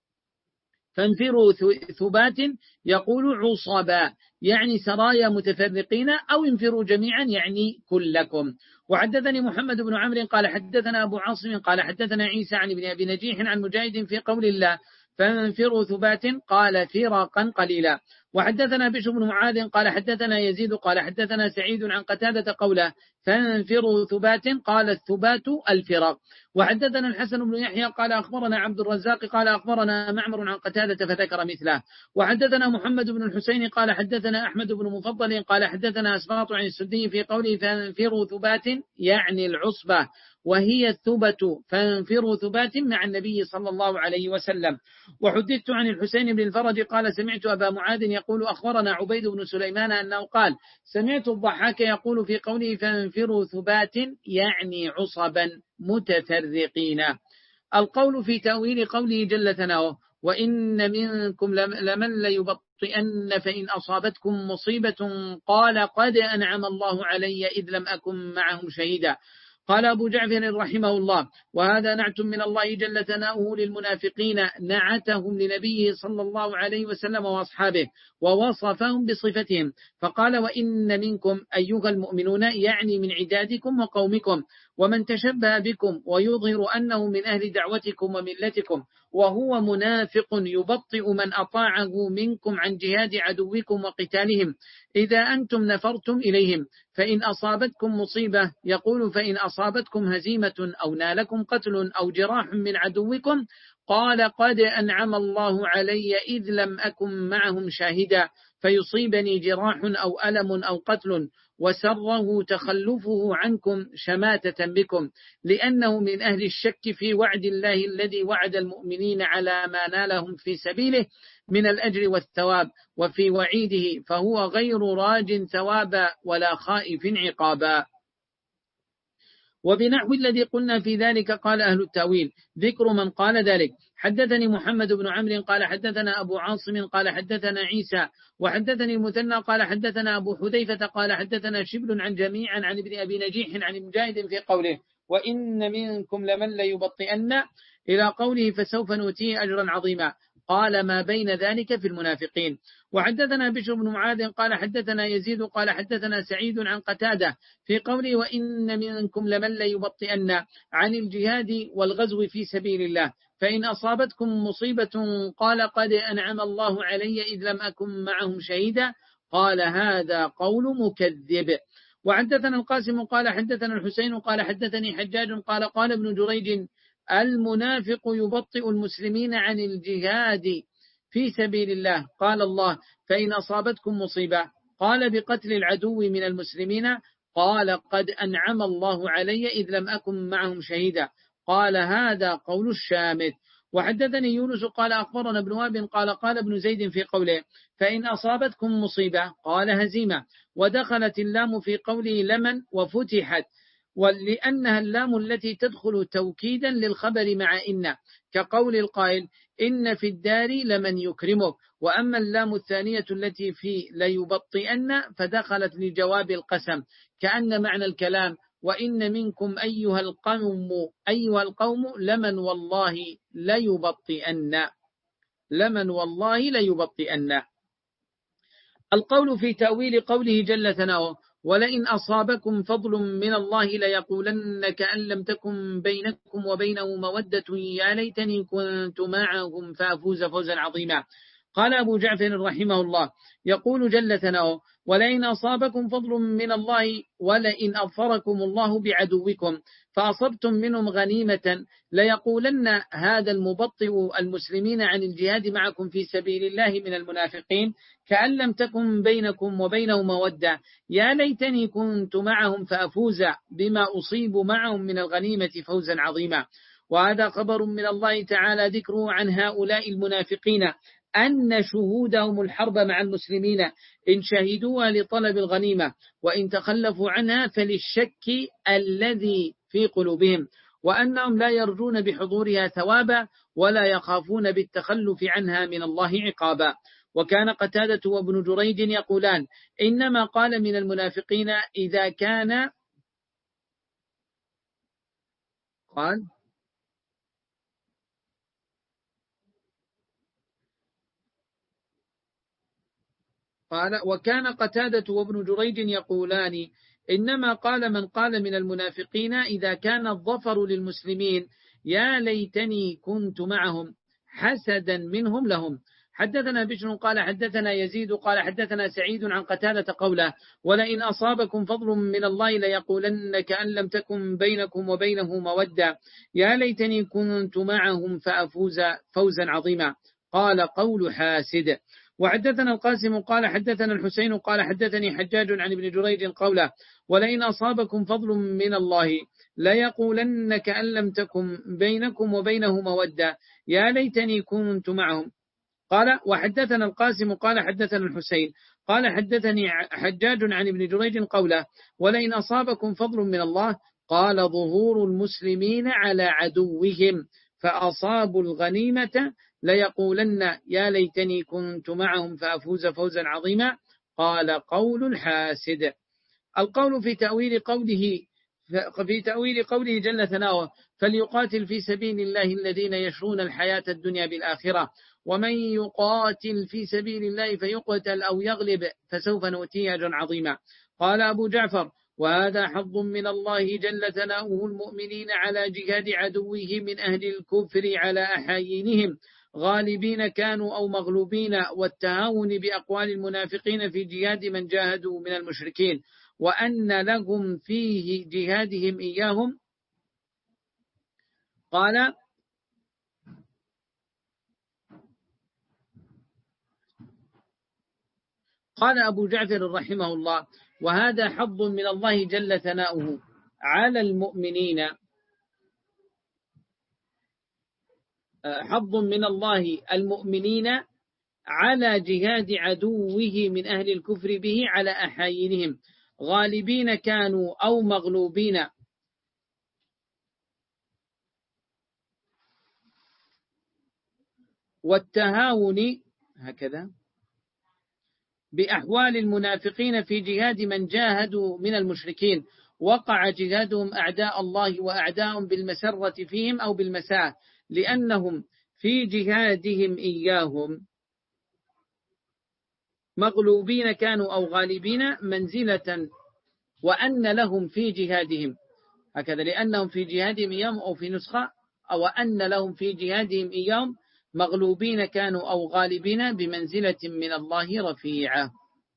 S1: فانفروا ثبات، يقول عصبا يعني سرايا متفرقين، أو انفروا جميعا يعني كلكم. وحدثني محمد بن عمرو قال حدثنا أبو عاصم قال حدثنا عيسى عن ابن أبي نجيح عن مجاهد في قول الله فانفروا ثبات قال فرقا قليلا. وحدثنا بشر بن معاذ قال حدثنا يزيد قال حدثنا سعيد عن قتادة قوله فانفروا ثبات قال الثبات الفرق. وحدثنا الحسن بن يحيى قال أخبرنا عبد الرزاق قال أخبرنا معمر عن قتادة فذكر مثله. وحدثنا محمد بن الحسين قال حدثنا أحمد بن مفضل قال حدثنا أسباط عن السدي في قوله فانفروا ثبات يعني العصبة، وهي الثبة، فانفروا ثبات مع النبي صلى الله عليه وسلم. وحدثت عن الحسين بن الفرج قال سمعت أبا معاذ يقول أخبرنا عبيد بن سليمان أنه قال سمعت الضحاك يقول في قوله فانفروا ثبات يعني عصبا متفرقين. القول في تأويل قوله جل ثناؤه وإن منكم لمن ليبطئن فإن أصابتكم مصيبة قال قد أنعم الله علي إذ لم أكن معهم شهيدا. قال أبو جعفر رحمه الله وهذا نعت من الله جل ثناؤه للمنافقين نعتهم لنبيه صلى الله عليه وسلم وأصحابه ووصفهم بصفتهم، فقال وإن منكم أيها المؤمنون يعني من عدادكم وقومكم، ومن تشبه بكم ويظهر أنه من أهل دعوتكم وملتكم وهو منافق يبطئ من أطاعه منكم عن جهاد عدوكم وقتالهم إذا أنتم نفرتم إليهم، فإن أصابتكم مصيبة يقول فإن أصابتكم هزيمة أو نالكم قتل أو جراح من عدوكم قال قد أنعم الله علي إذ لم أكن معهم شاهدا فيصيبني جراح أو ألم أو قتل، وسره تخلفه عنكم شماتة بكم، لأنه من أهل الشك في وعد الله الذي وعد المؤمنين على ما نالهم في سبيله من الأجر والثواب، وفي وعيده فهو غير راج ثوابا ولا خائف عقابا. وبنحو الذي قلنا في ذلك قال أهل التأويل ذكر من قال ذلك. حدثني محمد بن عمرو قال حدثنا أبو عاصم قال حدثنا عيسى وحدثني المثنى قال حدثنا أبو حذيفة قال حدثنا شبل عن جميعا عن ابن أبي نجيح عن مجاهد في قوله وإن منكم لمن ليبطئن إلى قوله فسوف نؤتيه أجرا عظيما، قال ما بين ذلك في المنافقين. وحدثنا بشر بن معاذ قال حدثنا يزيد قال حدثنا سعيد عن قتادة في قوله وإن منكم لمن ليبطئن عن الجهاد والغزو في سبيل الله، فإن أصابتكم مصيبة قال قد أنعم الله علي إذ لم أكن معهم شهيدا، قال هذا قول مكذب. وحدثنا القاسم قال حدثنا الحسين قال حدثني حجاج قال قال ابن جريج المنافق يبطئ المسلمين عن الجهاد في سبيل الله، قال الله فإن أصابتكم مصيبة قال بقتل العدو من المسلمين قال قد أنعم الله علي إذ لم أكن معهم شهيدا، قال هذا قول الشامت. وحدثني يونس قال أخبرنا ابن وهب قال قال ابن زيد في قوله فإن أصابتكم مصيبة قال هزيمة، ودخلت اللام في قوله لمن وفتحت، ولأنها اللام التي تدخل توكيدا للخبر مع إن، كقول القائل إن في الدار لمن يكرمك. وأما اللام الثانية التي في ليبطئن فدخلت لجواب القسم، كأن معنى الكلام وإن منكم أيها القوم أيها القوم لمن والله ليبطئن لمن والله ليبطئن. القول في تأويل قوله جل ثناؤه ولئن أصابكم فضل من الله ليقولن كأن لم تكن بينكم وبينه مودة يا ليتني كنت معهم فأفوز فوزا عظيما. قال أبو جعفر رحمه الله يقول جل ثناؤه ولئن أصابكم فضل من الله ولئن أظفركم الله بعدوكم فأصبتم منهم غنيمة ليقولن هذا المبطئ المسلمين عن الجهاد معكم في سبيل الله من المنافقين كأن لم تكن بينكم وبينه مودة يا ليتني كنت معهم فأفوز بما أصيب معهم من الغنيمة فوزا عظيما. وهذا خبر من الله تعالى ذكره عن هؤلاء المنافقين أن شهودهم الحرب مع المسلمين إن شهدوها لطلب الغنيمة وإن تخلفوا عنها فللشك الذي في قلوبهم، وأنهم لا يرجون بحضورها ثوابا ولا يخافون بالتخلف عنها من الله عقابا. وكان قتادة وابن جريج يقولان إنما قال من المنافقين إذا كان قال قال وكان قتادة وابن جريج يقولان إنما قال من قال من المنافقين إذا كان الظفر للمسلمين يا ليتني كنت معهم حسدا منهم لهم. حدثنا بشر قال حدثنا يزيد قال حدثنا سعيد عن قتادة قوله ولئن أصابكم فضل من الله ليقولن كأن لم تكن بينكم وبينه مودة يا ليتني كنت معهم فأفوز فوزا عظيما، قال قول حاسد. وحدثنا القاسم قال حدثنا الحسين قال حدثني حجاج عن ابن جريج قوله ولئن أصابكم فضل من الله ليقولن كأن لم تكن بينكم وبينه مودة يا ليتني كنت معهم. قال وحدثنا القاسم قال حدثنا الحسين قال حدثني حجاج عن ابن جريج قوله ولئن أصابكم فضل من الله قال ظهور المسلمين على عدوهم فأصابوا الغنيمة ليقولن يا ليتني كنت معهم فأفوز فوزا عظيما، قال قول الحاسد. القول في تأويل قوله في تأويل قوله جل ثناؤه فليقاتل في سبيل الله الذين يشرون الحياة الدنيا بالآخرة ومن يقاتل في سبيل الله فيقتل أو يغلب فسوف نؤتيه أجرا عظيما. قال أبو جعفر وهذا حظ من الله جل ثناؤه المؤمنين على جهاد عدوه من أهل الكفر على أحايينهم غالبين كانوا أو مغلوبين، والتهاون بأقوال المنافقين في جهاد من جاهدوا من المشركين، وأن لهم فيه جهادهم إياهم. قال قال أبو جعفر رحمه الله: وهذا حظ من الله جل ثناؤه على المؤمنين حظ من الله المؤمنين على جهاد عدوه من أهل الكفر به على أحايينهم غالبين كانوا أو مغلوبين، والتهاون هكذا بأحوال المنافقين في جهاد من جاهدوا من المشركين، وقع جهادهم أعداء الله وأعداءهم بالمسرة فيهم أو بالمساء، لأنهم في جهادهم إياهم مغلوبين كانوا أو غالبين منزلة، وأن لهم في جهادهم هكذا لأنهم في جهادهم إياهم، أو في نسخة أو أن لهم في جهادهم إياهم مغلوبين كانوا أو غالبين بمنزلة من الله رفيعة.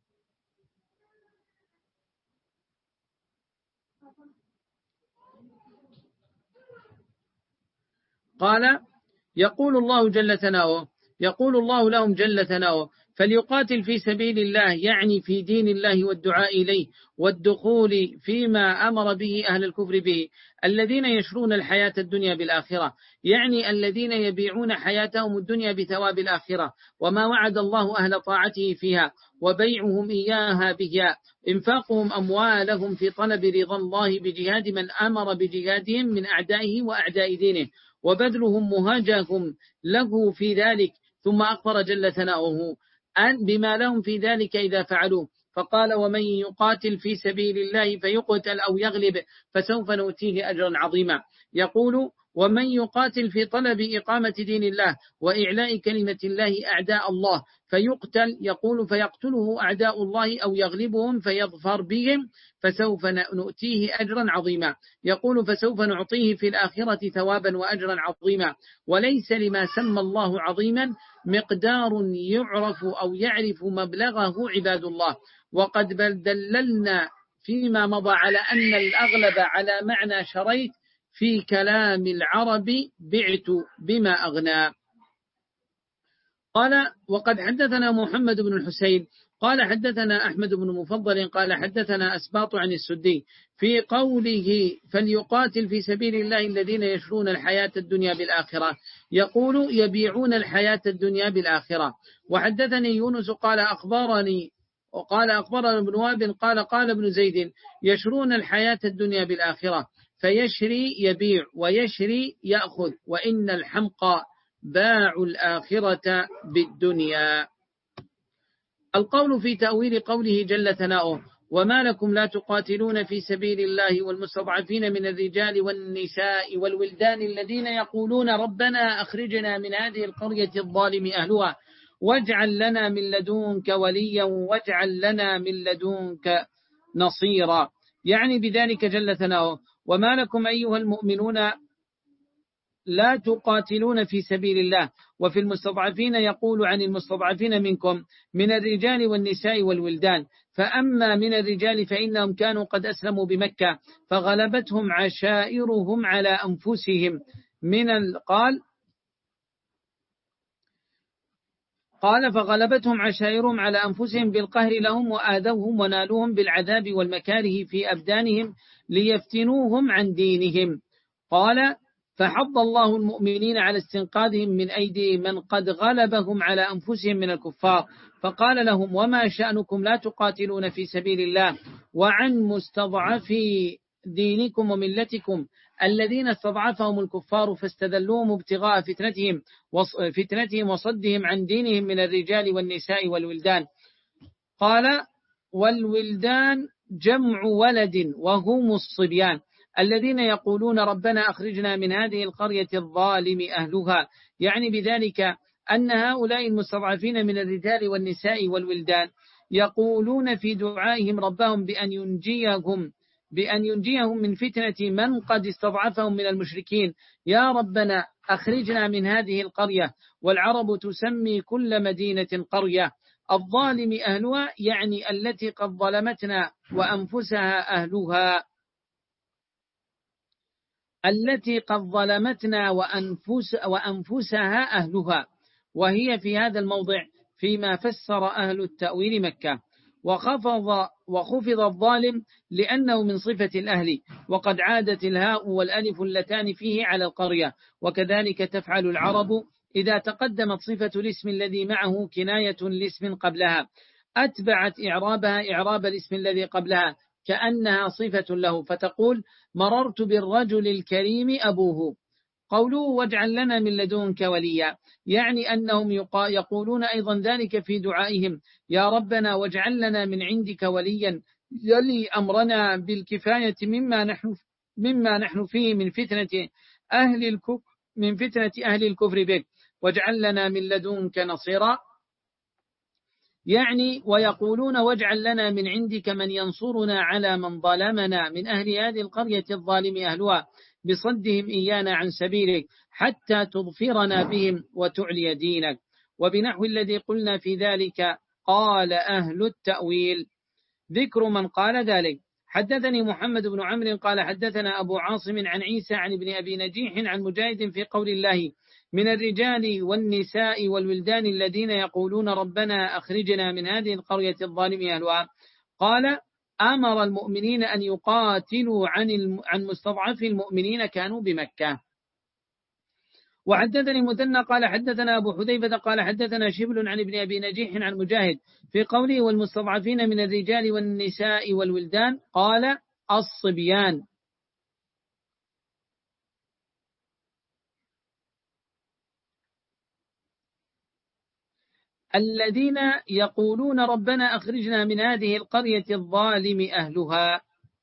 S1: قال: يقول الله جل ثناؤه يقول الله لهم جل ثناؤه: فليقاتل في سبيل الله، يعني في دين الله والدعاء إليه والدخول فيما أمر به أهل الكفر به، الذين يشرون الحياة الدنيا بالآخرة، يعني الذين يبيعون حياتهم الدنيا بثواب الآخرة وما وعد الله أهل طاعته فيها، وبيعهم إياها بها، إنفاقهم أموالهم في طلب رضا الله بجهاد من أمر بجهادهم من أعدائه وأعداء دينه، وبذلهم مهاجهم له في ذلك. ثم أخبر جل ثناؤه أن بما لهم في ذلك إذا فعلوا، فقال: ومن يقاتل في سبيل الله فيقتل أو يغلب فسوف نؤتيه أجرا عظيما. يقول: ومن يقاتل في طلب إقامة دين الله وإعلاء كلمة الله أعداء الله فيقتل، يقول: فيقتله أعداء الله أو يغلبهم فيظفر بهم فسوف نؤتيه أجرا عظيما. يقول: فسوف نعطيه في الآخرة ثوابا وأجرا عظيما. وليس لما سمى الله عظيما مقدار يعرف أو يعرف مبلغه عباد الله. وقد بل دللنا فيما مضى على أن الأغلب على معنى شريت في كلام العرب بعت بما أغنى. قال: وقد حدثنا محمد بن الحسين قال حدثنا أحمد بن مفضل قال حدثنا أسباط عن السدي في قوله: فليقاتل في سبيل الله الذين يشرون الحياة الدنيا بالآخرة، يقول: يبيعون الحياة الدنيا بالآخرة. وحدثني يونس قال أخبرني وقال أخبرنا ابن وهب قال قال ابن زيد: يشرون الحياة الدنيا بالآخرة، فيشري يبيع ويشري يأخذ، وإن الحمقى باعوا الآخرة بالدنيا. القول في تأويل قوله جل ثناؤه: وما لكم لا تقاتلون في سبيل الله والمستضعفين من الرجال والنساء والولدان الذين يقولون ربنا أخرجنا من هذه القرية الظالم أهلها واجعل لنا من لدنك وليا واجعل لنا من لدنك نصيرا. يعني بذلك جل ثناؤه: وما لكم أيها المؤمنون لا تقاتلون في سبيل الله. وفي المستضعفين يقول عن المستضعفين منكم من الرجال والنساء والولدان. فأما من الرجال فإنهم كانوا قد أسلموا بمكة فغلبتهم عشائرهم على أنفسهم من قال قال فغلبتهم عشائرهم على أنفسهم بالقهر لهم وآذوهم ونالوهم بالعذاب والمكاره في أبدانهم ليفتنوهم عن دينهم. قال: فحض الله المؤمنين على استنقاذهم من أيدي من قد غلبهم على أنفسهم من الكفار، فقال لهم: وما شأنكم لا تقاتلون في سبيل الله وعن مستضعفي دينكم وملتكم الذين استضعفهم الكفار فاستذلوهم ابتغاء فتنتهم فتنتهم وصدهم عن دينهم من الرجال والنساء والولدان. قال: والولدان جمع ولد وهم الصبيان الذين يقولون ربنا أخرجنا من هذه القرية الظالم أهلها. يعني بذلك أن هؤلاء المستضعفين من الرجال والنساء والولدان يقولون في دعائهم ربهم بأن ينجيهم بأن ينجيهم من فتنة من قد استضعفهم من المشركين. يا ربنا أخرجنا من هذه القرية. والعرب تسمي كل مدينة قرية. الظالم أهلها يعني التي قد ظلمتنا وأنفسها أهلها التي قد ظلمتنا وأنفس وأنفسها أهلها. وهي في هذا الموضع فيما فسر أهل التأويل مكة. وخفض وخفض الظالم لأنه من صفة الأهل، وقد عادت الهاء والألف اللتان فيه على القرية. وكذلك تفعل العرب إذا تقدمت صفة الاسم الذي معه كناية لاسم قبلها، أتبعت إعرابها إعراب الاسم الذي قبلها كأنها صفة له، فتقول مررت بالرجل الكريم أبوه. قوله واجعل لنا من لدنك وليا، يعني أنهم يقولون أيضا ذلك في دعائهم: يا ربنا واجعل لنا من عندك وليا يلي أمرنا بالكفاية مما نحن مما نحن فيه من فتنة أهل الكفر من فتنة أهل الكفر بك، واجعل لنا من لدنك نصيرا. يعني ويقولون واجعل لنا من عندك من ينصرنا على من ظلمنا من أهل هذه القرية الظالم أهلها بصدهم إيانا عن سبيلك حتى تظفرنا بهم وتعلي دينك. وبنحو الذي قلنا في ذلك قال أهل التأويل. ذكر من قال ذلك: حدثني محمد بن عمرو قال حدثنا أبو عاصم عن عيسى عن ابن أبي نجيح عن مجاهد في قول الله: من الرجال والنساء والولدان الذين يقولون ربنا أخرجنا من هذه القرية الظالم أهلها. قال: أمر المؤمنين أن يقاتلوا عن عن مستضعف المؤمنين كانوا بمكة. وحدثني مثنى قال حدثنا أبو حذيفة قال حدثنا شبل عن ابن أبي نجيح عن مجاهد في قوله: والمستضعفين من الرجال والنساء والولدان. قال: الصبيان. الذين يقولون ربنا أخرجنا من هذه القرية الظالم أهلها.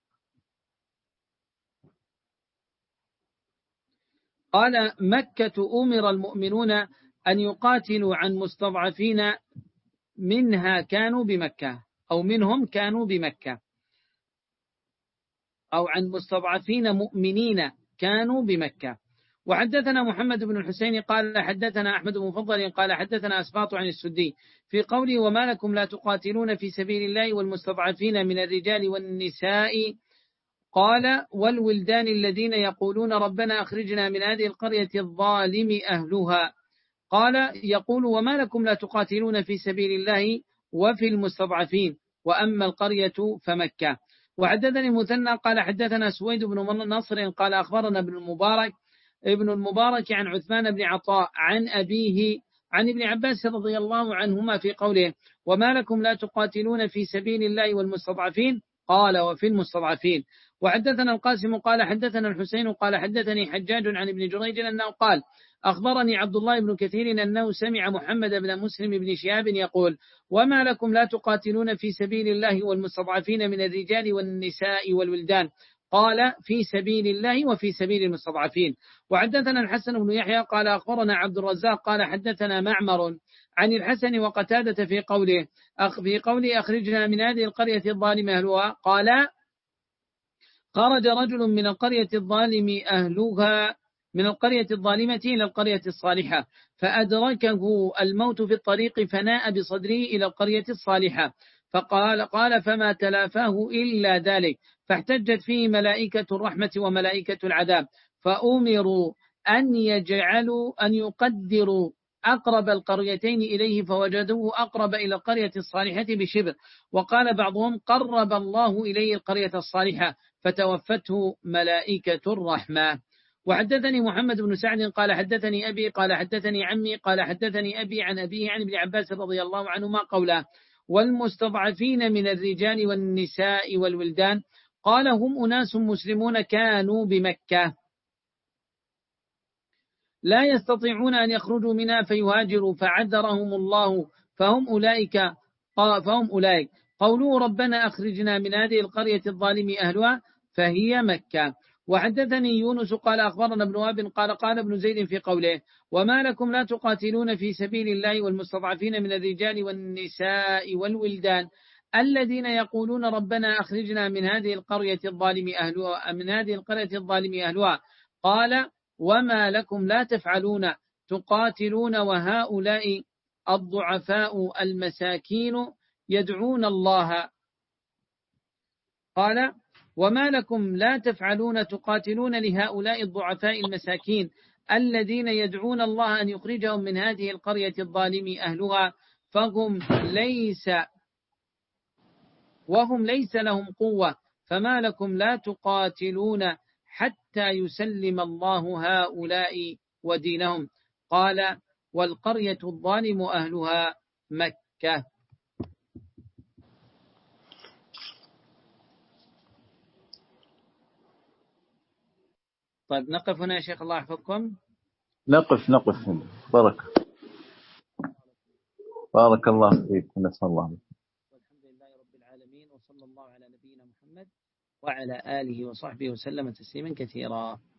S1: قال: مكة أمر المؤمنون أن يقاتلوا عن مستضعفين منها كانوا بمكة، أو منهم كانوا بمكة، أو عن مستضعفين مؤمنين كانوا بمكة. وحدثنا محمد بن الحسين قال حدثنا أحمد بن مفضل قال حدثنا أسباط عن السدي في قوله: وما لكم لا تقاتلون في سبيل الله والمستضعفين من الرجال والنساء. قال: والولدان الذين يقولون ربنا أخرجنا من هذه القرية الظالم أهلها. قال: يقول: وما لكم لا تقاتلون في سبيل الله وفي المستضعفين، وأما القرية فمكة. وحدثني المثنى قال حدثنا سويد بن نصر قال أخبرنا ابن المبارك ابن المبارك عن عثمان بن عطاء عن أبيه عن ابن عباس رضي الله عنهما في قوله: وما لكم لا تقاتلون في سبيل الله والمستضعفين. قال: وفي المستضعفين. وحدثنا القاسم قال حدثنا الحسين قال حدثني حجاج عن ابن جريج أنه قال: أخبرني عبد الله بن كثير أنه سمع محمد بن مسلم بن شهاب يقول: وما لكم لا تقاتلون في سبيل الله والمستضعفين من الرجال والنساء والولدان. قال: في سبيل الله وفي سبيل المستضعفين. وحدثنا الحسن بن يحيى قال أخبرنا عبد الرزاق قال حدثنا معمر عن الحسن وقتادة في قوله في قوله أخرجنا من هذه القرية الظالم أهلها. قال: خرج رجل من القرية الظالم أهلها من القرية الظالمة إلى القرية الصالحة، فأدركه الموت في الطريق فناء بصدره إلى القرية الصالحة، فقال قال فما تلافاه إلا ذلك، فاحتجت فيه ملائكة الرحمة وملائكة العذاب، فأمروا أن يجعلوا أن يقدروا أقرب القريتين إليه، فوجدوه أقرب إلى القرية الصالحة بشبر. وقال بعضهم: قرب الله إليه القرية الصالحة فتوفته ملائكة الرحمة. وحدثني محمد بن سعد قال حدثني أبي قال حدثني عمي قال حدثني أبي عن أبيه عن ابن عباس رضي الله عنهما قوله: والمستضعفين من الرجال والنساء والولدان. قال: هم أناس مسلمون كانوا بمكة لا يستطيعون أن يخرجوا منها فيهاجروا فعذرهم الله، فهم أولئك فهم أولئك قولوا ربنا أخرجنا من هذه القرية الظالم أهلها فهي مكة. وحدثني يونس قال أخبرنا ابن وهب قال قال ابن زيد في قوله: وما لكم لا تقاتلون في سبيل الله والمستضعفين من الرجال والنساء والولدان، الذين يقولون ربنا أخرجنا من هذه القرية الظالم أهلها من هذه القرية الظالم أهلها قال وما لكم لا تفعلون تقاتلون وهؤلاء الضعفاء المساكين يدعون الله قال وما لكم لا تفعلون تقاتلون لهؤلاء الضعفاء المساكين الذين يدعون الله أن يخرجهم من هذه القرية الظالم أهلها فهم ليس وهم ليس لهم قوة فما لكم لا تقاتلون حتى يسلم الله هؤلاء ودينهم قال والقرية الظالم أهلها مكة. طيب نقف هنا يا شيخ الله يحفظكم.
S2: نقف نقف هنا. بارك بارك الله فيك ونسأل الله.
S1: والحمد لله رب العالمين وصلى الله على نبينا محمد وعلى آله وصحبه وسلم تسليما كثيرا.